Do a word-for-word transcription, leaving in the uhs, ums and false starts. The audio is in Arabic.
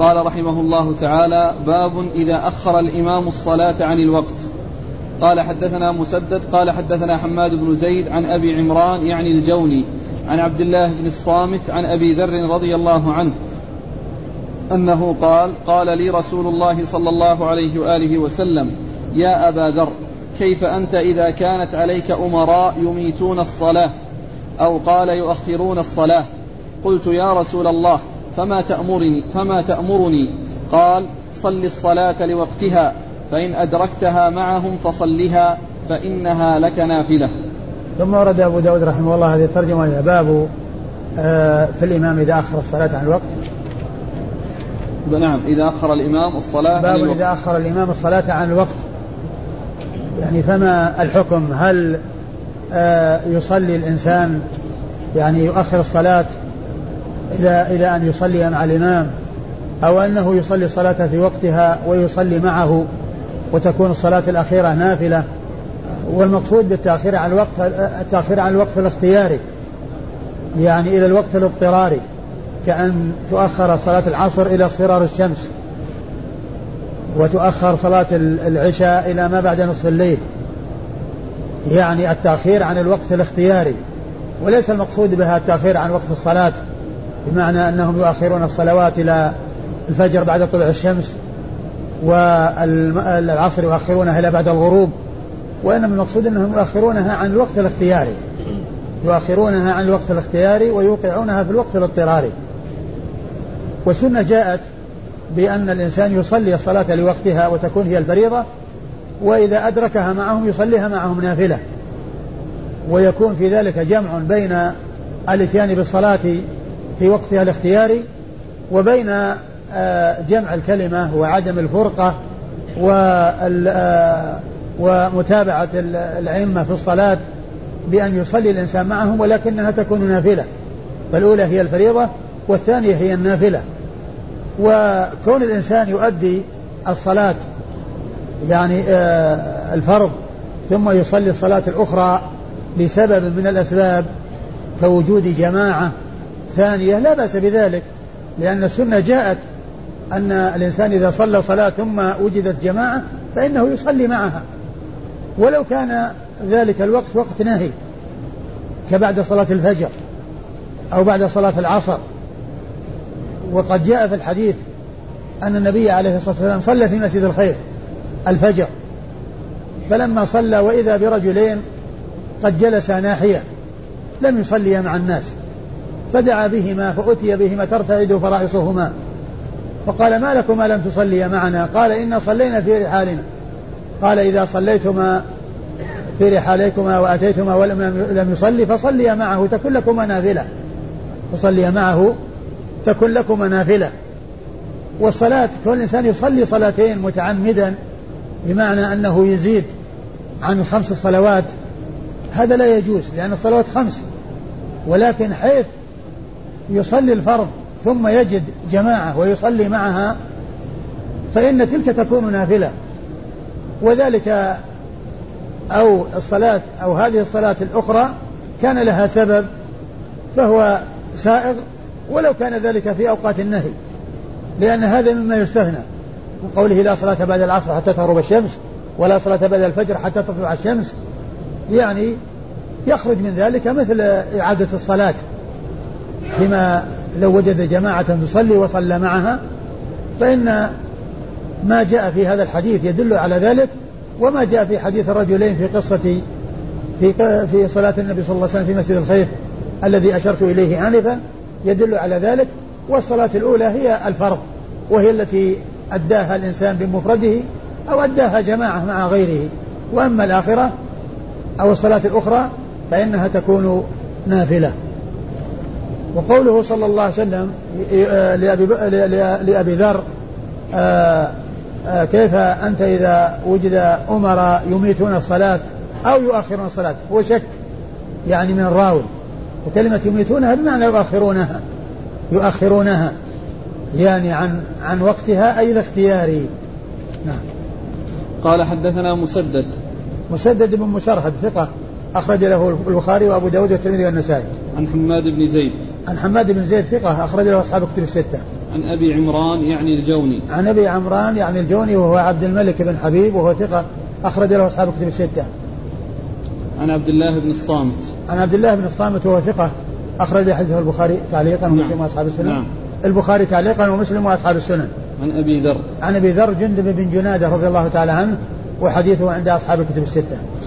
قال رحمه الله تعالى: باب إذا أخر الإمام الصلاة عن الوقت. قال حدثنا مسدد قال حدثنا حماد بن زيد عن أبي عمران يعني الجوني عن عبد الله بن الصامت عن أبي ذر رضي الله عنه أنه قال: قال لي رسول الله صلى الله عليه وآله وسلم: يا أبا ذر، كيف أنت إذا كانت عليك أمراء يميتون الصلاة، أو قال يؤخرون الصلاة؟ قلت: يا رسول الله، فما تأمرني, فما تأمرني؟ قال: صل الصلاة لوقتها، فإن أدركتها معهم فصلها، فإنها لك نافلة. ثم ورد أبو داود رحمه الله هذه الترجمة: باب آه في الإمام إذا أخر الصلاة عن الوقت. نعم، إذا أخر الإمام الصلاة باب عن الوقت. إذا أخر الإمام الصلاة عن الوقت، يعني فما الحكم؟ هل آه يصلي الإنسان يعني يؤخر الصلاة إلى إلى أن يصلي مع الإمام، أو أنه يصلي الصلاة في وقتها ويصلي معه وتكون الصلاة الأخيرة نافلة؟ والمقصود بالتأخير عن الوقت التأخير عن الوقت الاختياري، يعني إلى الوقت الاضطراري، كأن تؤخر صلاة العصر إلى اصفرار الشمس، وتؤخر صلاة العشاء إلى ما بعد نصف الليل، يعني التأخير عن الوقت الاختياري. وليس المقصود بها التأخير عن وقت الصلاة بمعنى أنهم يؤخرون الصلوات إلى الفجر بعد طلوع الشمس، والعصر يؤخرونها إلى بعد الغروب، وإنما المقصود أنهم يؤخرونها عن الوقت الاختياري، يؤخرونها عن الوقت الاختياري ويوقعونها في الوقت الاضطراري. والسنة جاءت بأن الإنسان يصلي الصلاة لوقتها وتكون هي الفريضة، وإذا أدركها معهم يصليها معهم نافلة، ويكون في ذلك جمع بين الاتيان بالصلاة في وقتها الاختياري وبين جمع الكلمة وعدم الفرقة ومتابعة الأئمة في الصلاة بأن يصلي الإنسان معهم ولكنها تكون نافلة، فالأولى هي الفريضة والثانية هي النافلة. وكون الإنسان يؤدي الصلاة يعني الفرض ثم يصلي الصلاة الأخرى لسبب من الأسباب كوجود جماعة ثانية لا بأس بذلك، لأن السنة جاءت أن الإنسان إذا صلى صلاة ثم وجدت جماعة فإنه يصلي معها، ولو كان ذلك الوقت وقت نهي كبعد صلاة الفجر أو بعد صلاة العصر. وقد جاء في الحديث أن النبي عليه الصلاة والسلام صلى في مسجد الخير الفجر، فلما صلى وإذا برجلين قد جلسا ناحية لم يصليا مع الناس، فدعا بهما فأتي بهما ترتعد فرائصهما، فقال: ما لكما لم تصليا معنا؟ قال: إنا صلينا في رحالنا. قال: إذا صليتما في رحاليكما وأتيتما ولم يصلي فصليا معه تكن لكما نافلة، فصليا معه تكن لكما نافلة. والصلاة كل إنسان يصلي صلاتين متعمدا بمعنى أنه يزيد عن الخمس الصلوات، هذا لا يجوز، لأن الصلوات خمس، ولكن حيث يصلي الفرض ثم يجد جماعة ويصلي معها فإن تلك تكون نافلة. وذلك أو الصلاة أو هذه الصلاة الأخرى كان لها سبب فهو سائغ ولو كان ذلك في أوقات النهي، لأن هذا مما يستثنى من قوله: لا صلاة بعد العصر حتى تغرب الشمس، ولا صلاة بعد الفجر حتى تطلع الشمس، يعني يخرج من ذلك مثل إعادة الصلاة، فيما لو وجد جماعة تصلي وصلى معها، فإن ما جاء في هذا الحديث يدل على ذلك، وما جاء في حديث الرجلين في قصة في في صلاة النبي صلى الله عليه وسلم في مسجد الخيف الذي أشرت إليه آنفا يدل على ذلك. والصلاة الأولى هي الفرض، وهي التي أداها الإنسان بمفرده أو أداها جماعة مع غيره، وأما الآخرة أو الصلاة الأخرى فإنها تكون نافلة. وقوله صلى الله عليه وسلم لأبي, لأبي ذر: كيف أنت إذا وجد أمراء يميتون الصلاة أو يؤخرون الصلاة، هو شك يعني من الراوي، وكلمة يميتونها بمعنى يؤخرونها يؤخرونها يعني عن عن وقتها أي الاختياري. نعم. قال حدثنا مسدد مسدد بن مسرهد ثقة أخرج له البخاري وأبو داود والترمذي والنسائي. عن حماد بن زيد عن حماد بن زيد ثقة أخرج له أصحاب كتب الستة. عن أبي عمران يعني الجوني. عن أبي عمران يعني الجوني وهو عبد الملك بن حبيب وهو ثقة أخرج له أصحاب الكتب الستة. عن عبد الله بن الصامت. عن عبد الله بن الصامت وهو ثقة أخرج حديثه البخاري تعليقا ومسلم نعم. وأصحاب السنن. نعم. البخاري تعليقا ومسلم وأصحاب السنن. عن أبي ذر. عن أبي ذر جندب بن جنادة رضي الله تعالى عنه وحديثه عند أصحاب الكتب الستة.